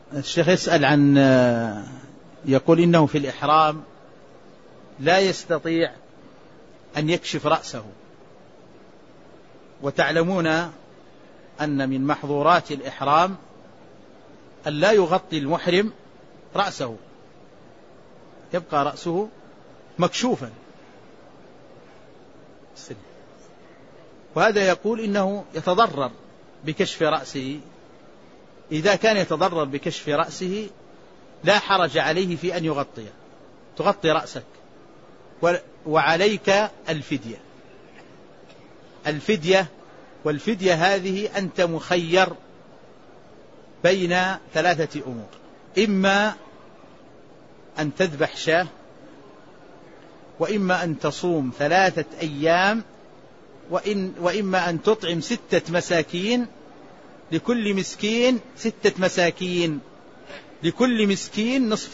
الشيخ يسأل عن يقول إنه في الإحرام لا يستطيع أن يكشف رأسه، وتعلمون أن من محظورات الإحرام أن لا يغطي المحرم رأسه، يبقى رأسه مكشوفا. وهذا يقول إنه يتضرر بكشف رأسه. إذا كان يتضرر بكشف رأسه لا حرج عليه في أن يغطيه، تغطي رأسك وعليك الفدية. والفدية هذه أنت مخير بين 3 أمور: إما أن تذبح شاة، وإما أن تصوم 3 أيام، وإما أن تطعم 6 مساكين، لكل مسكين 6 مساكين، لكل مسكين نصف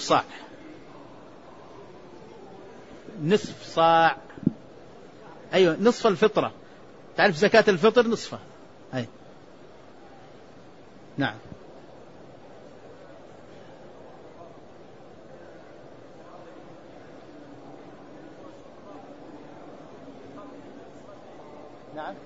صاع. أيوة، نصف الفطرة. تعرف زكاة الفطر نصفها. أي نعم. نعم.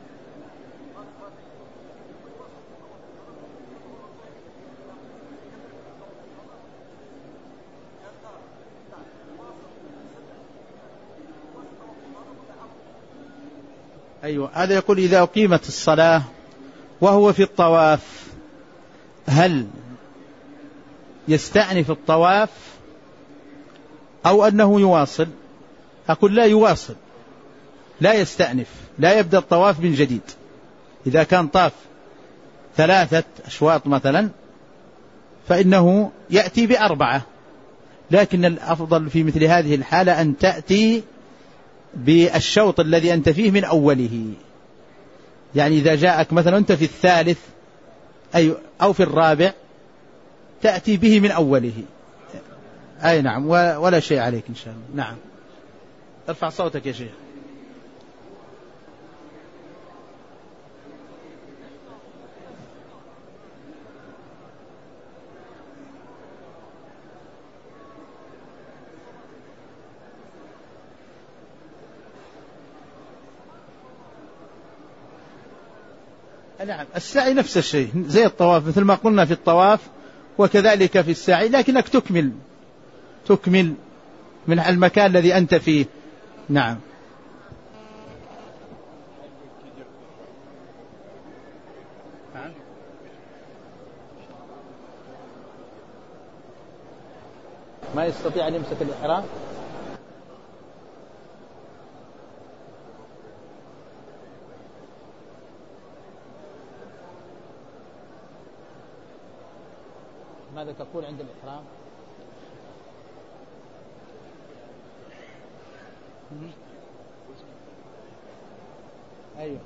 أيوة، هذا يقول إذا أقيمت الصلاة وهو في الطواف هل يستأنف الطواف أو أنه يواصل؟ أقول لا يواصل، لا يستأنف، لا يبدأ الطواف من جديد. إذا كان طاف 3 أشواط مثلا فإنه يأتي ب4، لكن الأفضل في مثل هذه الحالة أن تأتي بالشوط الذي أنت فيه من أوله. يعني إذا جاءك مثلا أنت في 3 أو في 4 تأتي به من أوله. أي نعم، ولا شيء عليك إن شاء الله. نعم، ارفع صوتك يا شيخ. نعم، السعي نفس الشيء زي الطواف، مثل ما قلنا في الطواف وكذلك في السعي، لكنك تكمل من المكان الذي أنت فيه. نعم. ما يستطيع أن يمسك الإحرام. ماذا تقول عند الإحرام؟ أيوة.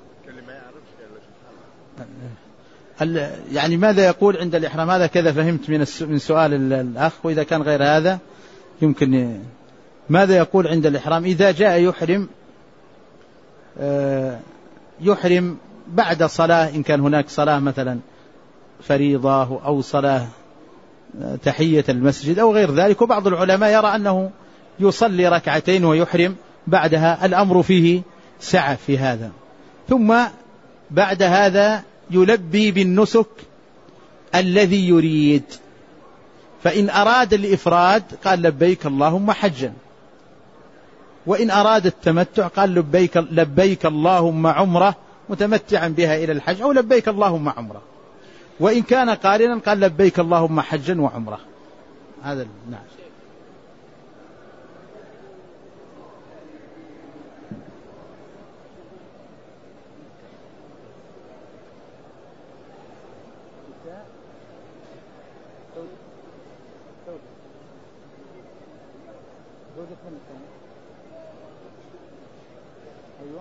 يعني ماذا يقول عند الإحرام؟ هذا كذا فهمت من سؤال الأخ، وإذا كان غير هذا يمكن. ماذا يقول عند الإحرام إذا جاء يحرم بعد صلاة، إن كان هناك صلاة مثلا فريضة أو صلاة تحية المسجد أو غير ذلك، وبعض العلماء يرى أنه يصلي 2 ركعتين ويحرم بعدها، الأمر فيه سعة في هذا. ثم بعد هذا يلبي بالنسك الذي يريد، فإن أراد الإفراد قال لبيك اللهم حجا، وإن أراد التمتع قال لبيك اللهم عمرة متمتعا بها إلى الحج، أو لبيك اللهم عمرة. وإن كان قارنا قال لبيك اللهم حجا وعمرة. هذا نعم. أيوة.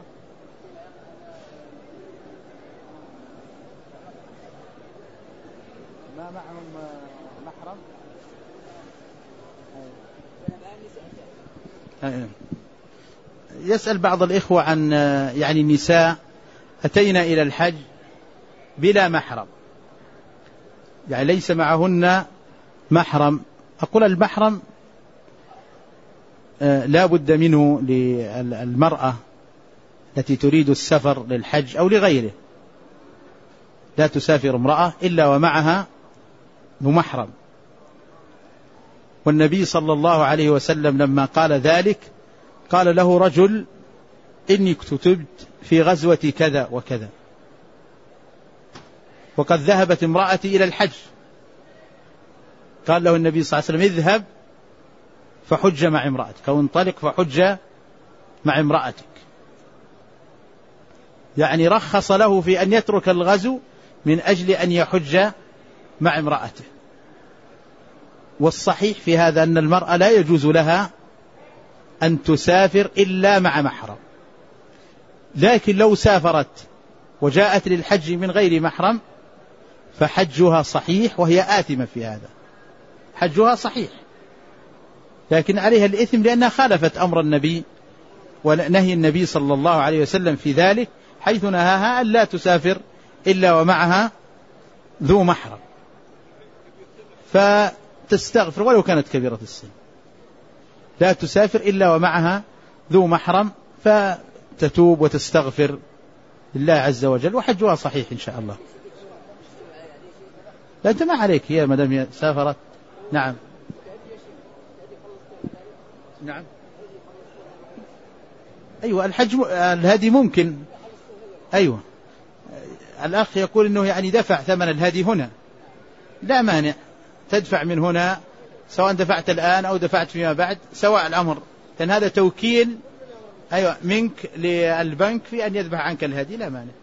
ما معهم محرم. يسأل بعض الإخوة عن يعني النساء أتينا إلى الحج بلا محرم، يعني ليس معهن محرم، أقول المحرم لا بد منه للمرأة التي تريد السفر للحج أو لغيره، لا تسافر امرأة إلا ومعها ذو محرم. والنبي صلى الله عليه وسلم لما قال ذلك قال له رجل: إني كتبت في غزوة كذا وكذا، وقد ذهبت امرأتي إلى الحج. قال له النبي صلى الله عليه وسلم: اذهب فحج مع امرأتك، أو انطلق فحج مع امرأتك. يعني رخص له في أن يترك الغزو من أجل أن يحج مع امرأته. والصحيح في هذا أن المرأة لا يجوز لها أن تسافر إلا مع محرم، لكن لو سافرت وجاءت للحج من غير محرم فحجها صحيح، وهي آثمة في هذا، حجها صحيح، لكن عليها الإثم لأنها خالفت أمر النبي ونهي النبي صلى الله عليه وسلم في ذلك، حيث نهاها أن لا تسافر إلا ومعها ذو محرم، فتستغفر ولو كانت كبيرة السن، لا تسافر إلا ومعها ذو محرم، فتتوب وتستغفر لله عز وجل، وحجها صحيح إن شاء الله. لا أنت ما عليك، هي مدام هي سافرت. نعم نعم، أيوة الحج الهدي ممكن. أيوة الأخ يقول إنه يعني دفع ثمن الهدي هنا، لا مانع، تدفع من هنا سواء دفعت الآن أو دفعت فيما بعد، سواء الأمر، لأن هذا توكيل أيوة منك للبنك في أن يذبح عنك الهدي، لا مانع.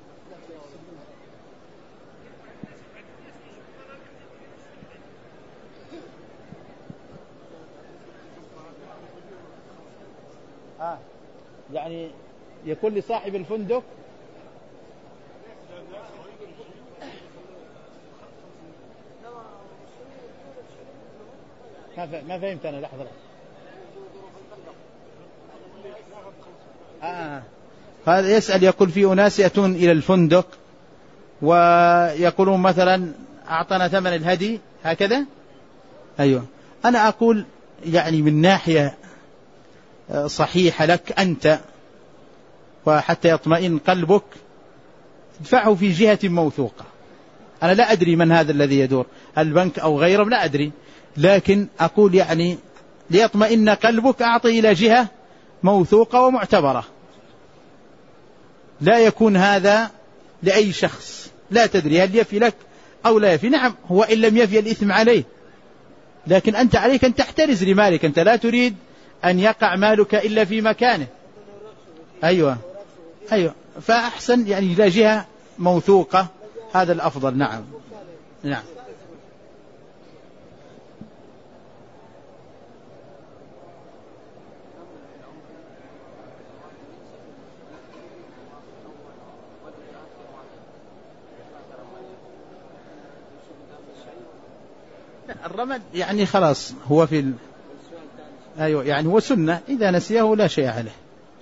يعني يكون لصاحب الفندق ما فهمت أنا، لحظة. هذا يسأل، يقول في أناس يأتون إلى الفندق ويقولون مثلا أعطنا ثمن الهدي هكذا. أيوة أنا أقول يعني من ناحية صحيحة لك أنت، وحتى يطمئن قلبك تدفعه في جهة موثوقة. أنا لا أدري من هذا الذي يدور، البنك أو غيره، لا أدري، لكن أقول يعني ليطمئن قلبك أعطي إلى جهة موثوقة ومعتبرة، لا يكون هذا لأي شخص لا تدري هل يفي لك أو لا يفي. نعم هو إن لم يفي الإثم عليه، لكن أنت عليك أن تحترز لمالك، أنت لا تريد أن يقع مالك إلا في مكانه. أيوة فأحسن يعني إلى جهة موثوقة، هذا الأفضل. نعم نعم. الرمل يعني خلاص هو في أيوة يعني هو سنة، إذا نسيه لا شيء عليه.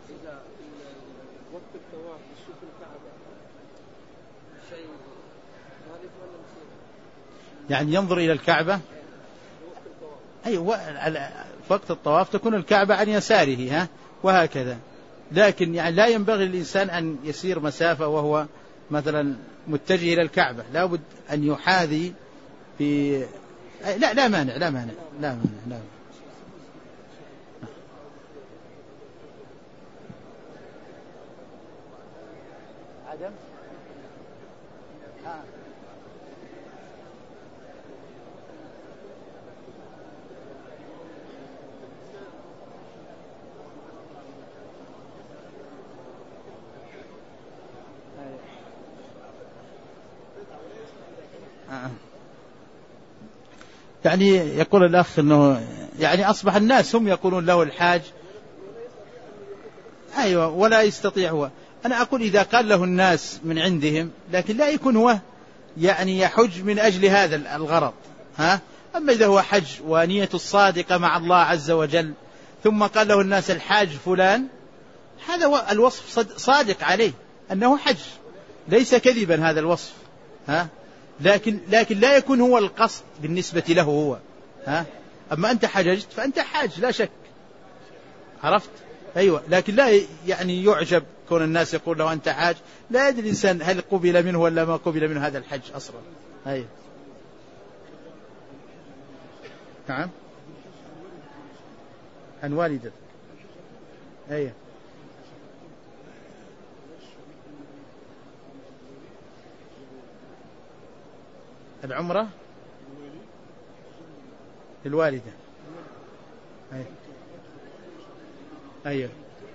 يعني ينظر إلى الكعبة. أيوة وقت الطواف تكون الكعبة عن يساره وهكذا، لكن يعني لا ينبغي للإنسان أن يسير مسافة وهو مثلا متجه إلى الكعبة، لا بد أن يحاذي في لا مانع. عدم يعني يقول الأخ أنه يعني أصبح الناس هم يقولون له الحاج. أيوة ولا يستطيع هو. أنا أقول إذا قال له الناس من عندهم، لكن لا يكون هو يعني يحج من أجل هذا الغرض. أما إذا هو حج ونية الصادقة مع الله عز وجل، ثم قال له الناس الحاج فلان، هذا الوصف صادق عليه أنه حج، ليس كذبا هذا الوصف. لكن لا يكون هو القصد بالنسبة له هو. أما أنت حججت فأنت حاج لا شك، عرفت؟ أيوة، لكن لا يعني يعجب كون الناس يقول له أنت حاج، لا يدري الإنسان هل قبل منه ولا ما قبل منه هذا الحج أصلا. أيوة. نعم، عن والدتك. أيوة. العمرة للوالدة. أيوة. أيوة.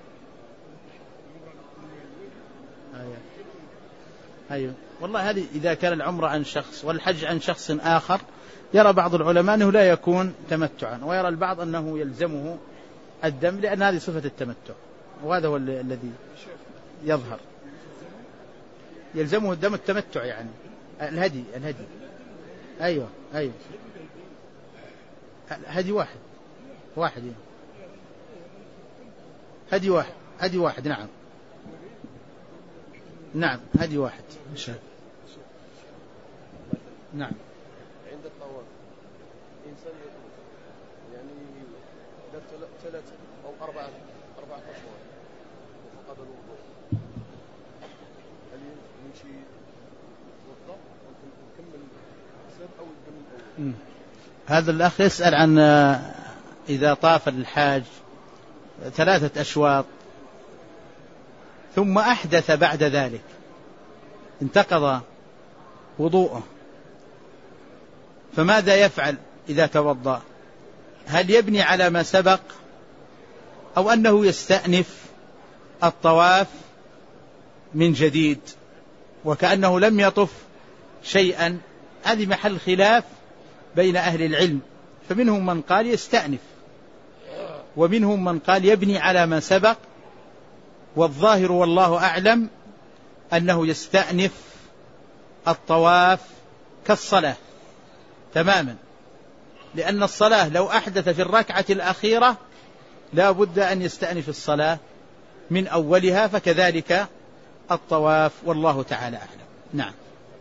أيوة. أيوة. والله هذه إذا كان العمرة عن شخص والحج عن شخص آخر، يرى بعض العلماء أنه لا يكون تمتعا، ويرى البعض أنه يلزمه الدم، لأن هذه صفة التمتع، وهذا هو الذي يظهر. يلزمه الدم التمتع يعني الهدي. أيوة. أيوة. هدي واحد يعني. هدي واحد. نعم هدي واحد إن شاء الله. نعم. عند الطواف إنسان يطوف يعني ثلاثة أو أربعة أشواط وفقد الوضوء، هل يمشي يتوضأ ويكمل الحساب أو يكمل الأول؟ هذا الأخ يسأل عن إذا طاف الحاج 3 أشواط ثم أحدث بعد ذلك، انتقض وضوءه، فماذا يفعل إذا توضأ؟ هل يبني على ما سبق أو أنه يستأنف الطواف من جديد وكأنه لم يطف شيئا؟ هذه محل خلاف بين أهل العلم، فمنهم من قال يستأنف ومنهم من قال يبني على ما سبق، والظاهر والله أعلم أنه يستأنف الطواف كالصلاة تماما، لأن الصلاة لو أحدث في الركعة الأخيرة لا بد أن يستأنف الصلاة من أولها، فكذلك الطواف والله تعالى أعلم. نعم.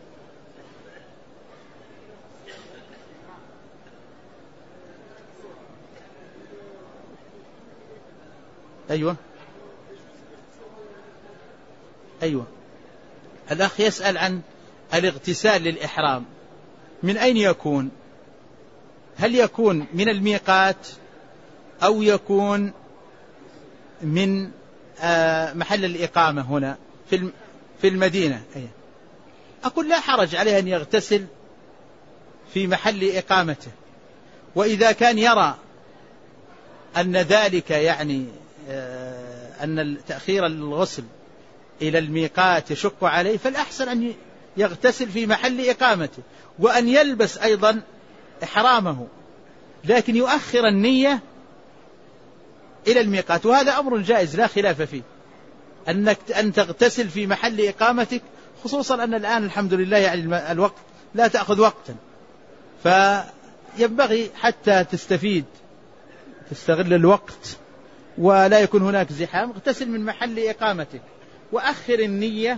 أيوة. الأخ يسأل عن الاغتسال للإحرام، من أين يكون؟ هل يكون من الميقات أو يكون من محل الإقامة هنا في المدينة؟ أقول لا حرج عليه أن يغتسل في محل إقامته، وإذا كان يرى أن ذلك يعني أن تأخير الغسل إلى الميقات يشق عليه، فالأحسن أن يغتسل في محل إقامته، وأن يلبس أيضا إحرامه، لكن يؤخر النية إلى الميقات، وهذا أمر جائز لا خلاف فيه، أن تغتسل في محل إقامتك، خصوصا أن الآن الحمد لله يعني الوقت لا تأخذ وقتا، فينبغي حتى تستغل الوقت ولا يكون هناك زحام، اغتسل من محل إقامتك وأخر النية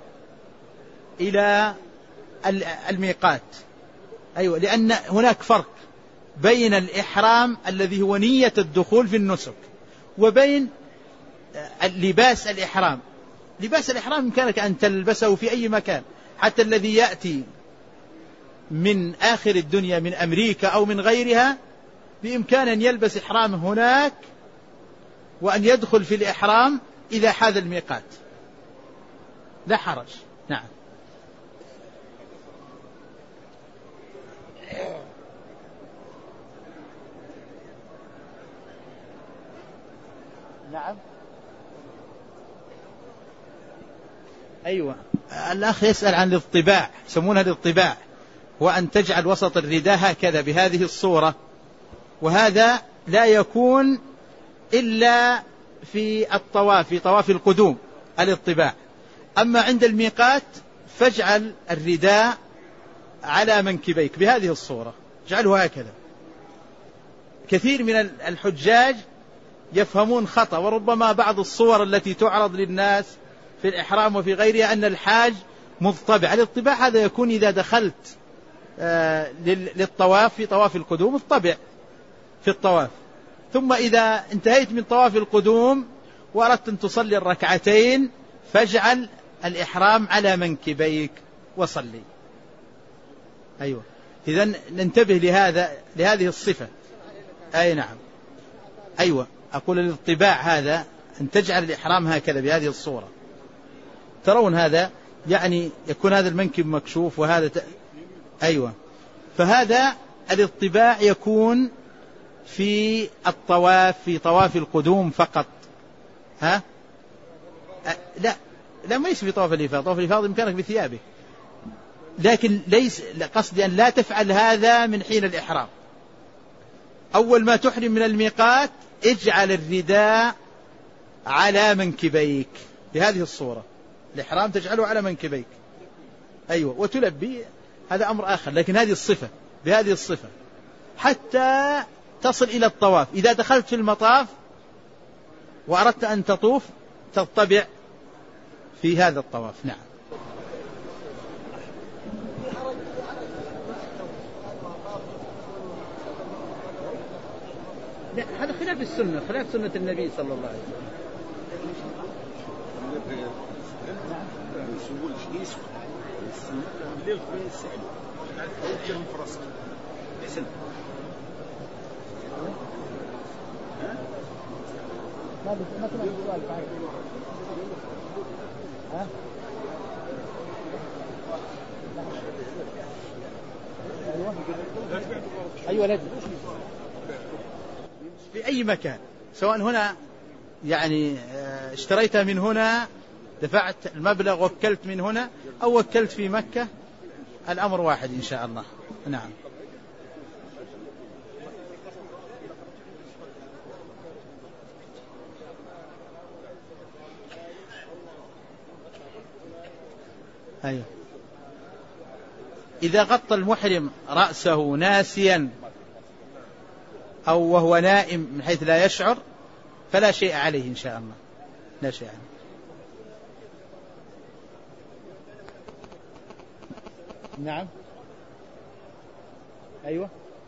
إلى الميقات. أيوة، لأن هناك فرق بين الإحرام الذي هو نية الدخول في النسك وبين لباس الإحرام. لباس الإحرام يمكنك أن تلبسه في أي مكان، حتى الذي يأتي من آخر الدنيا من أمريكا أو من غيرها بإمكان أن يلبس إحرام هناك وأن يدخل في الإحرام إذا حاذ الميقات، لا حرج. نعم. نعم. أيوة. الأخ يسأل عن الاطباع، يسمونها الاطباع، وأن تجعل وسط الرداء هكذا بهذه الصورة، وهذا لا يكون إلا في الطواف، في طواف القدوم الاطباع. أما عند الميقات فاجعل الرداء على منكبيك بهذه الصورة، اجعله هكذا. كثير من الحجاج يفهمون خطأ، وربما بعض الصور التي تعرض للناس في الإحرام وفي غيرها أن الحاج مضطبع. الاطباع هذا يكون إذا دخلت للطواف في طواف القدوم الطبع في الطواف. ثم إذا انتهيت من طواف القدوم وأردت أن تصلي الركعتين فاجعل الإحرام على منكبيك وصلي. أيوة، إذن ننتبه لهذه الصفة. أي نعم، أيوة، أقول الانطباع هذا أن تجعل الإحرام هكذا بهذه الصورة. ترون هذا يعني يكون هذا المنكب مكشوف وهذا أيوة، فهذا الانطباع يكون في الطواف في طواف القدوم فقط. ها؟ لا ما يصير في طواف الإفاضة. طواف الإفاضة بإمكانك بثيابك، لكن ليس قصدي أن لا تفعل هذا من حين الإحرام. أول ما تحرم من الميقات اجعل الرداء على منكبيك بهذه الصورة. الإحرام تجعله على منكبيك، أيوة، وتلبي، هذا أمر آخر، لكن هذه الصفة بهذه الصفة حتى تصل إلى الطواف. إذا دخلت في المطاف وأردت أن تطوف تطبع في هذا الطواف. نعم. لا، هذا خلاف السنة، خلاف سنة النبي صلى الله عليه وسلم. أيوة، لا في أي مكان، سواء هنا يعني اشتريتها من هنا دفعت المبلغ وكلت من هنا أو وكلت في مكة، الأمر واحد إن شاء الله. نعم. أيوة. إذا غطى المحرم رأسه ناسيا أو وهو نائم من حيث لا يشعر فلا شيء عليه إن شاء الله، لا شيء عليه. نعم. أيوة.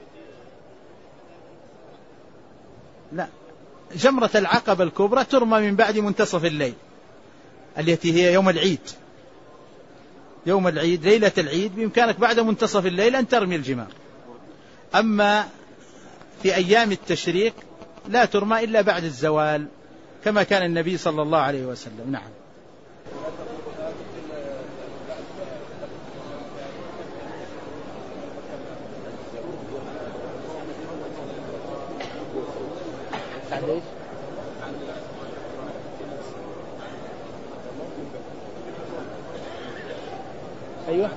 لا، جمرة العقبة الكبرى ترمى من بعد منتصف الليل التي هي يوم العيد. يوم العيد ليلة العيد بإمكانك بعد منتصف الليل أن ترمي الجمار. أما في أيام التشريق لا ترمى إلا بعد الزوال كما كان النبي صلى الله عليه وسلم. نعم. أيوة.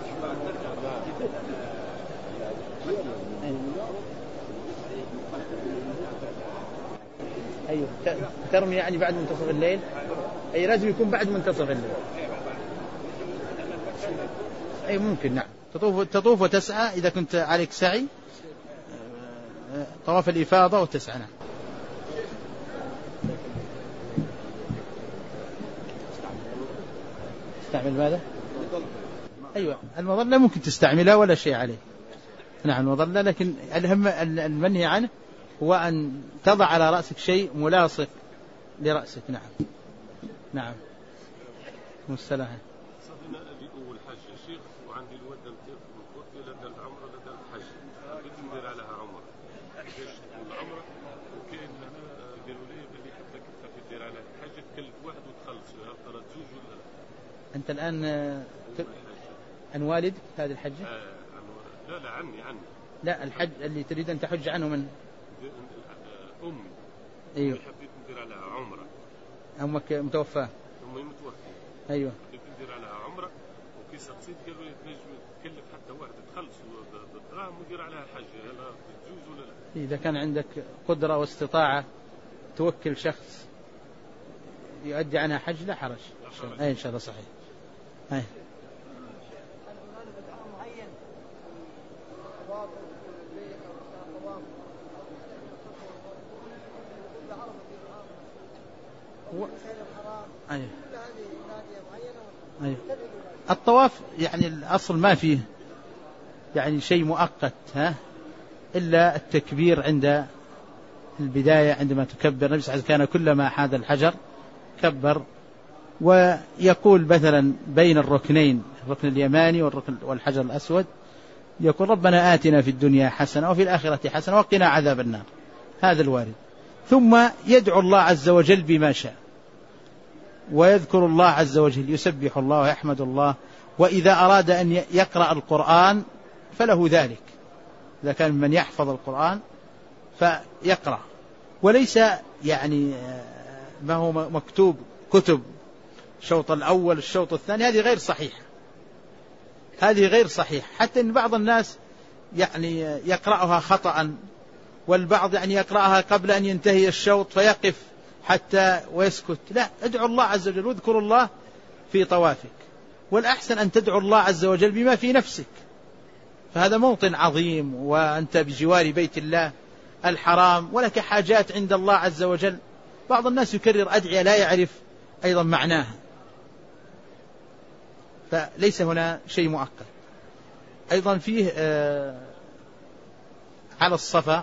أيوة، ترمي يعني بعد منتصف الليل، أي لازم يكون بعد منتصف الليل. أي ممكن. نعم، تطوف وتسعى إذا كنت عليك سعي، طواف الإفاضة وتسعى. نعم. تستعمل ماذا؟ أيوة، المظلة ممكن تستعملها ولا شيء عليه. نعم، المظلة، لكن الهم المنهي عنه هو أن تضع على رأسك شيء ملاصق لرأسك. نعم. نعم. والسلام. صدنا أجي أول حج يا شيخ، وعندي الودة متوكلة لدى العمرة لدى الحج، بدي ندير عليها عمرة. كيفاش تكون العمرة؟ وكاين هنا قالوا لي بلي حتى كيف تدير على الحج تكلف واحد وتخلص، يا ترى تزوج ولا لا؟ أنت الآن عن والدك هذه الحجة؟ لا عني. لا، الحج اللي تريد أن تحج عنه من أمي. أيوة. حبيت ندير عليها عمرة. أمك متوفاة؟ أمي متوفية. أيوة. حبيت ندير عليها عمرة، وكي سقسيت قالوا لي تنجم تكلف حتى واحد تخلص بالدراهم وندير عليها حج، لا تجوز ولا لا؟ إذا كان عندك قدرة واستطاعة توكل شخص يؤدي عنها حج لا حرج. أي إن شاء الله صحيح. أي. أيه. أيه. الطواف يعني الأصل ما فيه يعني شيء مؤقت إلا التكبير عند البداية عندما تكبر. النبي صلى الله عليه وسلم كان كلما حاذ الحجر كبر، ويقول مثلا بين الركنين، الركن اليماني والحجر الأسود، يقول ربنا آتنا في الدنيا حسنة وفي الآخرة حسنة وقنا عذاب النار. هذا الوارد. ثم يدعو الله عز وجل بما شاء، ويذكر الله عز وجل، يسبح الله ويحمد الله، وإذا أراد أن يقرأ القرآن فله ذلك، إذا كان من يحفظ القرآن فيقرأ. وليس يعني ما هو مكتوب كتب الشوط الأول الشوط الثاني، هذه غير صحيحة، هذه غير صحيحة. حتى إن بعض الناس يعني يقرأها خطأ، والبعض يعني يقرأها قبل أن ينتهي الشوط فيقف حتى ويسكت. لا، ادعو الله عز وجل واذكر الله في طوافك، والأحسن أن تدعو الله عز وجل بما في نفسك، فهذا موطن عظيم وأنت بجوار بيت الله الحرام ولك حاجات عند الله عز وجل. بعض الناس يكرر أدعية لا يعرف أيضا معناها، فليس هنا شيء مؤقت. أيضا فيه على الصفا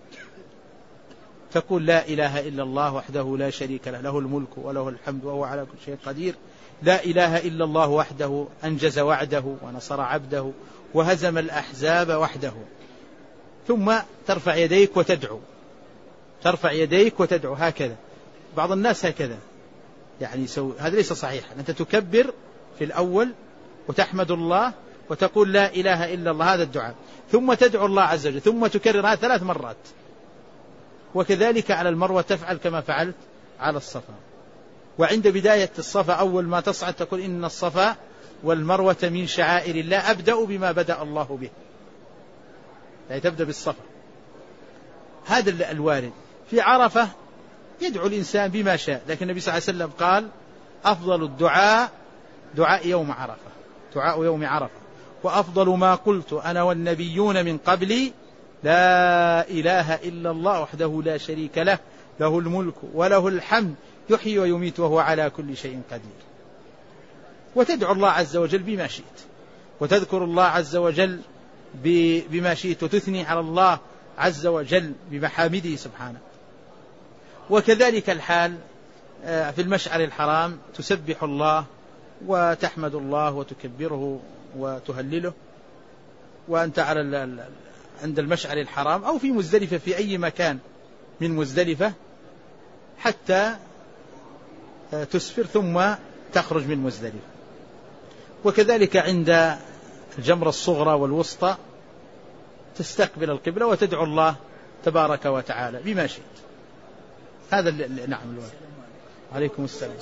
تقول لا إله إلا الله وحده لا شريك له، له الملك وله الحمد وهو على كل شيء قدير. لا إله إلا الله وحده أنجز وعده ونصر عبده وهزم الأحزاب وحده. ثم ترفع يديك وتدعو، ترفع يديك وتدعو هكذا. بعض الناس هكذا يعني هذا ليس صحيح. أنت تكبر في الأول وتحمد الله وتقول لا إله إلا الله، هذا الدعاء، ثم تدعو الله عز وجل، ثم تكررها 3 مرات. وكذلك على المروة تفعل كما فعلت على الصفا. وعند بداية الصفا أول ما تصعد تقول إن الصفا والمروة من شعائر الله أبدأ بما بدأ الله به، يعني تبدأ بالصفا. هذا الوارد. في عرفة يدعو الإنسان بما شاء، لكن النبي صلى الله عليه وسلم قال أفضل الدعاء دعاء يوم عرفة، دعاء يوم عرفة، وأفضل ما قلت أنا والنبيون من قبلي لا إله إلا الله وحده لا شريك له، له الملك وله الحمد يحيي ويميت وهو على كل شيء قدير. وتدعو الله عز وجل بما شئت، وتذكر الله عز وجل بما شئت، وتثني على الله عز وجل بمحامده سبحانه. وكذلك الحال في المشعر الحرام، تسبح الله وتحمد الله وتكبره وتهلله، وأنت على عند المشعر الحرام أو في مزدلفة في أي مكان من مزدلفة حتى تسفر ثم تخرج من مزدلفة. وكذلك عند الجمرة الصغرى والوسطى تستقبل القبلة وتدعو الله تبارك وتعالى بما شئت. هذا نعم الوالد. عليكم السلام.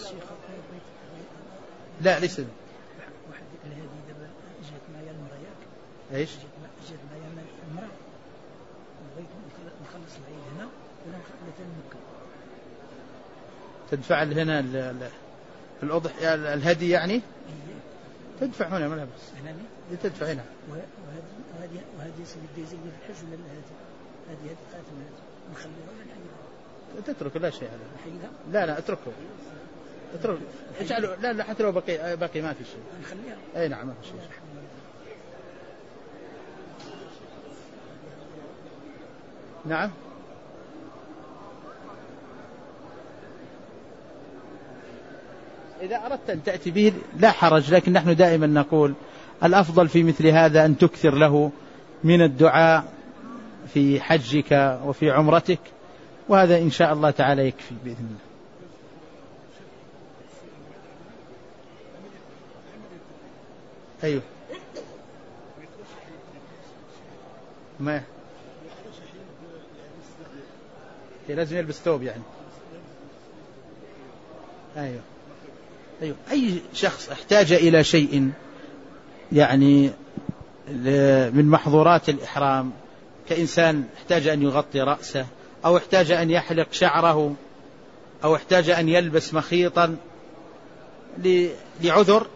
لا ليس ايش؟ جات معايا المرأة بغيت نخلص العيد هنا ولا نخلص مكة. تدفع هنا الأضحية الهدي يعني؟ تدفع هنا ما بس. تدفع هنا. وهذه سيدي ديزي الحج ولا هذه خاتم نخليها ولا نحيدها؟ تترك لا شيء هذا. نحيدها؟ لا اتركه. اجعله لا حتى لو باقي ما في شيء. نخليها. اي نعم ما في شيء. نعم. إذا أردت أن تأتي به لا حرج، لكن نحن دائما نقول الأفضل في مثل هذا أن تكثر له من الدعاء في حجك وفي عمرتك، وهذا إن شاء الله تعالى يكفي بإذن الله. أيوه ما لازم يلبس ثوب يعني. أيوه أي شخص احتاج إلى شيء يعني من محظورات الإحرام، كإنسان احتاج أن يغطي رأسه أو احتاج أن يحلق شعره أو احتاج أن يلبس مخيطا لعذر،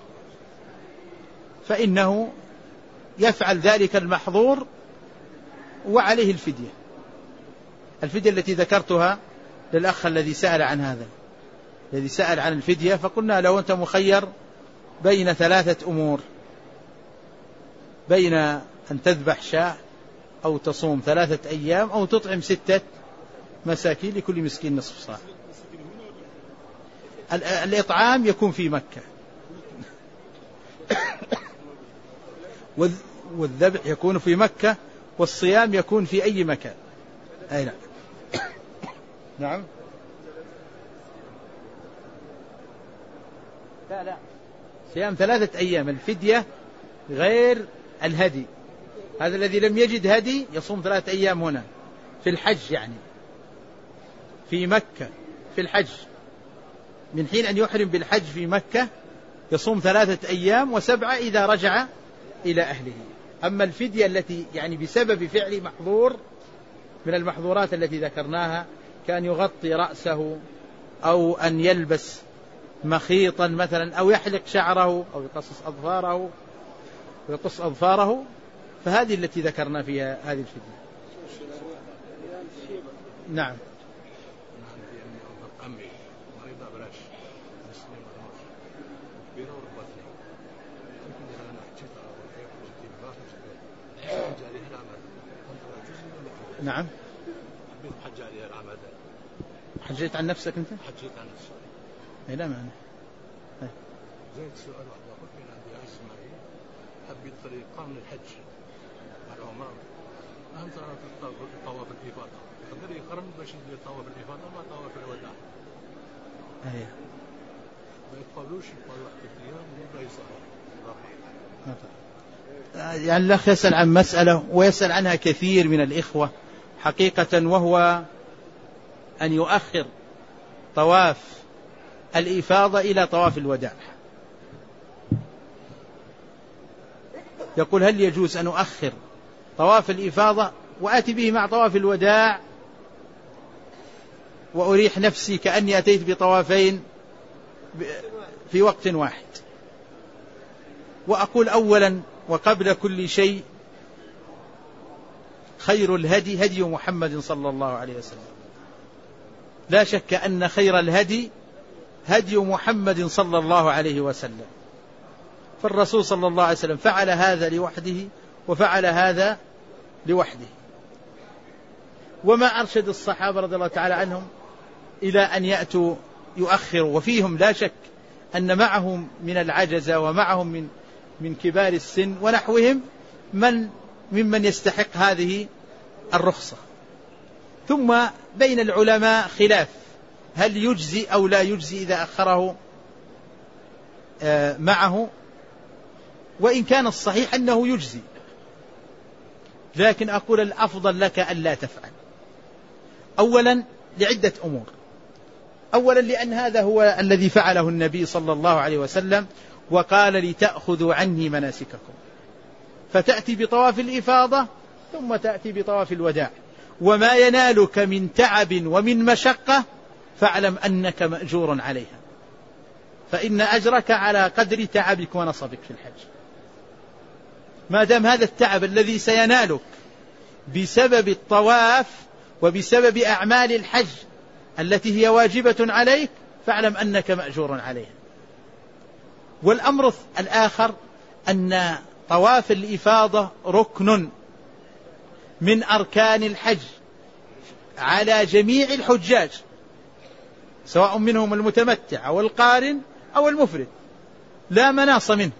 فإنه يفعل ذلك المحظور وعليه الفدية التي ذكرتها للأخ الذي سأل عن هذا، الذي سأل عن الفدية، فقلنا لو أنت مخير بين 3 أمور: بين أن تذبح شاة أو تصوم 3 أيام أو تطعم 6 مساكين لكل مسكين نصف صاع. الإطعام يكون في مكة والذبح يكون في مكة والصيام يكون في أي مكان. أي نعم. نعم. لا صيام 3 أيام. الفدية غير الهدي. هذا الذي لم يجد هدي يصوم 3 أيام هنا في الحج، يعني في مكة في الحج، من حين أن يحرم بالحج في مكة يصوم 3 أيام و7 إذا رجع إلى أهله. أما الفدية التي يعني بسبب فعل محظور من المحظورات التي ذكرناها، كان يغطي رأسه أو أن يلبس مخيطا مثلا أو يحلق شعره أو يقص أظفاره فهذه التي ذكرنا فيها هذه الفدية. نعم. نعم. حجيت عن نفسك أنت؟ حجيت عن نفسي. إيه لا معنى. زيد سؤال واحد أقول من عندي إسماعيل حب يدخل يقام الحج على عمر. أهم ترى طواف الإفاضة. قدر يقرن باش يدير طواف الإفاضة ما طواف الوداع. أيه. ما يقبلوش يقبلوا 1 أيام ولا يصلوا. يعني الأخ يسأل عن مسألة ويسأل عنها كثير من الإخوة حقيقة، وهو أن يؤخر طواف الإفاضة إلى طواف الوداع. يقول هل يجوز أن أؤخر طواف الإفاضة وآتي به مع طواف الوداع وأريح نفسي كأني أتيت بطوافين في وقت واحد؟ وأقول أولا وقبل كل شيء خير الهدي هدي محمد صلى الله عليه وسلم. لا شك أن خير الهدي هدي محمد صلى الله عليه وسلم. فالرسول صلى الله عليه وسلم فعل هذا لوحده وفعل هذا لوحده، وما أرشد الصحابة رضي الله تعالى عنهم إلى أن يأتوا يؤخروا. وفيهم لا شك أن معهم من العجزة ومعهم من كبار السن ونحوهم ممن يستحق هذه الرخصة. ثم بين العلماء خلاف هل يجزي أو لا يجزي إذا أخره معه، وإن كان الصحيح أنه يجزي، لكن أقول الأفضل لك ألا تفعل. أولا لعدة أمور. أولا لأن هذا هو الذي فعله النبي صلى الله عليه وسلم وقال لتأخذوا عني مناسككم، فتأتي بطواف الإفاضة ثم تأتي بطواف الوداع، وما ينالك من تعب ومن مشقة فاعلم أنك مأجور عليها، فإن أجرك على قدر تعبك ونصبك في الحج. ما دام هذا التعب الذي سينالك بسبب الطواف وبسبب أعمال الحج التي هي واجبة عليك فاعلم أنك مأجور عليها. والأمر الآخر أن طواف الإفاضة ركن من أركان الحج على جميع الحجاج، سواء منهم المتمتع أو القارن أو المفرد، لا مناص منه،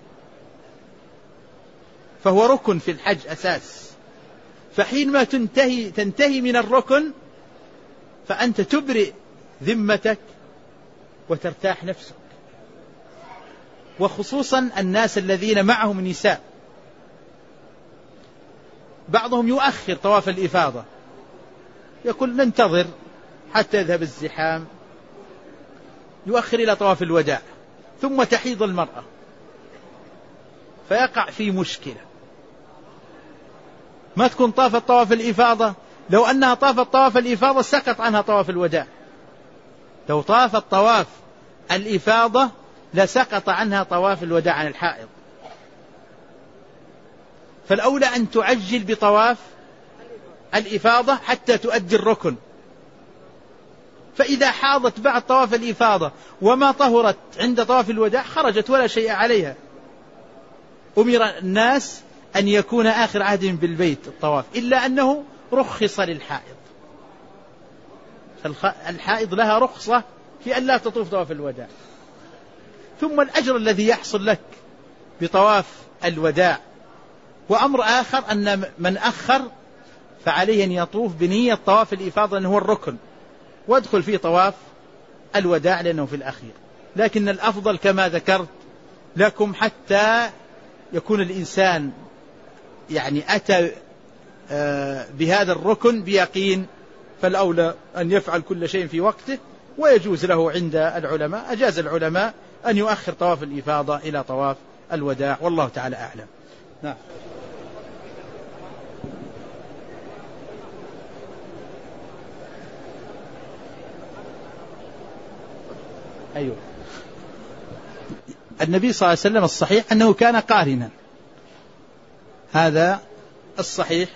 فهو ركن في الحج أساس. فحينما تنتهي من الركن فأنت تبرئ ذمتك وترتاح نفسك. وخصوصا الناس الذين معهم نساء، بعضهم يؤخر طواف الإفاضة، يقول ننتظر حتى يذهب الزحام، يؤخر إلى طواف الوداع، ثم تحيض المرأة فيقع في مشكلة. ما تكون طافت طواف الإفاضة، لو أنها طافت طواف الإفاضة سقط عنها طواف الوداع، لو طافت طواف الإفاضة لسقط عنها طواف الوداع عن الحائض. فالأولى أن تعجل بطواف الإفاضة حتى تؤدي الركن. فإذا حاضت بعد طواف الإفاضة وما طهرت عند طواف الوداع خرجت ولا شيء عليها. أمر الناس أن يكون آخر عهدهم بالبيت الطواف، إلا أنه رخص للحائض. الحائض لها رخصة في أن لا تطوف طواف الوداع. ثم الأجر الذي يحصل لك بطواف الوداع. وأمر آخر أن من أخر فعليه أن يطوف بنية طواف الإفاضة لأنه هو الركن، وادخل في طواف الوداع لأنه في الأخير. لكن الأفضل كما ذكرت لكم حتى يكون الإنسان يعني أتى بهذا الركن بيقين، فالأولى أن يفعل كل شيء في وقته. ويجوز له عند العلماء، أجاز العلماء أن يؤخر طواف الإفاضة إلى طواف الوداع، والله تعالى أعلم. نعم. أيوه. النبي صلى الله عليه وسلم الصحيح أنه كان قارنا، هذا الصحيح،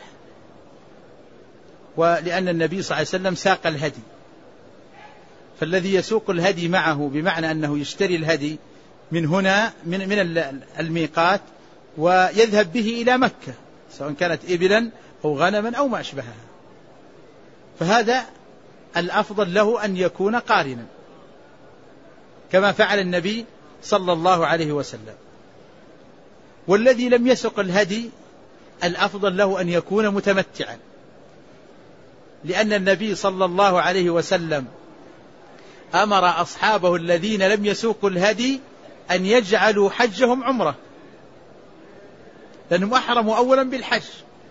ولأن النبي صلى الله عليه وسلم ساق الهدي، فالذي يسوق الهدي معه بمعنى أنه يشتري الهدي من هنا من الميقات ويذهب به إلى مكة، سواء كانت إبلا أو غنما أو ما أشبهها، فهذا الأفضل له أن يكون قارنا كما فعل النبي صلى الله عليه وسلم. والذي لم يسق الهدي الأفضل له أن يكون متمتعا، لأن النبي صلى الله عليه وسلم أمر أصحابه الذين لم يسوقوا الهدي أن يجعلوا حجهم عمرة، لأنهم أحرموا أولا بالحج،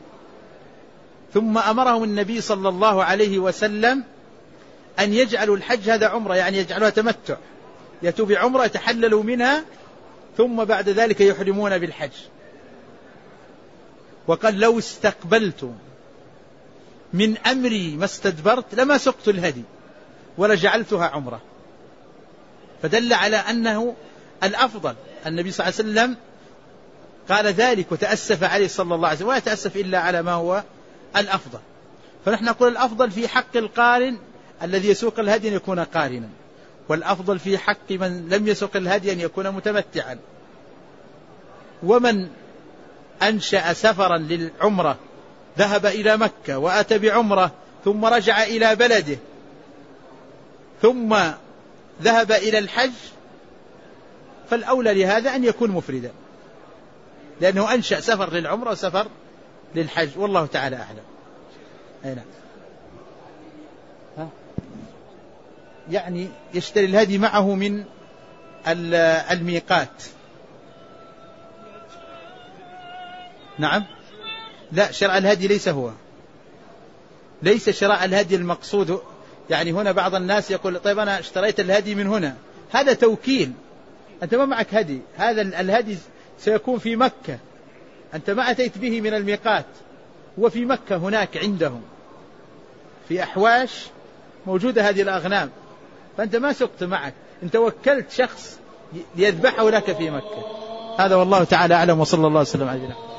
ثم أمرهم النبي صلى الله عليه وسلم أن يجعلوا الحج هذا عمرة، يعني يجعلوها تمتع، يأتوا بعمرة يتحللوا منها ثم بعد ذلك يحرمون بالحج. وقال لو استقبلت من أمري ما استدبرت لما سقت الهدي ولجعلتها عمرة، فدل على أنه الأفضل. النبي صلى الله عليه وسلم قال ذلك وتأسف عليه صلى الله عليه وسلم، ولا يتأسف إلا على ما هو الأفضل. فنحن نقول الأفضل في حق القارن الذي يسوق الهدي أن يكون قارنا، والأفضل في حق من لم يسوق الهدي أن يكون متمتعا. ومن أنشأ سفرا للعمرة ذهب إلى مكة وأتى بعمرة ثم رجع إلى بلده ثم ذهب إلى الحج، فالأولى لهذا أن يكون مفردا، لأنه أنشأ سفر للعمرة وسفر للحج، والله تعالى أعلم. أي نعم. يعني يشتري الهدي معه من الميقات. نعم. لا، شراء الهدي ليس هو، ليس شراء الهدي المقصود. يعني هنا بعض الناس يقول طيب أنا اشتريت الهدي من هنا، هذا توكيل، أنت ما معك هدي، هذا الهدي سيكون في مكة، أنت ما أتيت به من الميقات، هو في مكة هناك عندهم في أحواش موجودة هذه الأغنام، فأنت ما سقت معك، أنت وكلت شخص ليذبحه لك في مكة. هذا والله تعالى أعلم، وصلى الله وسلم على نبينا.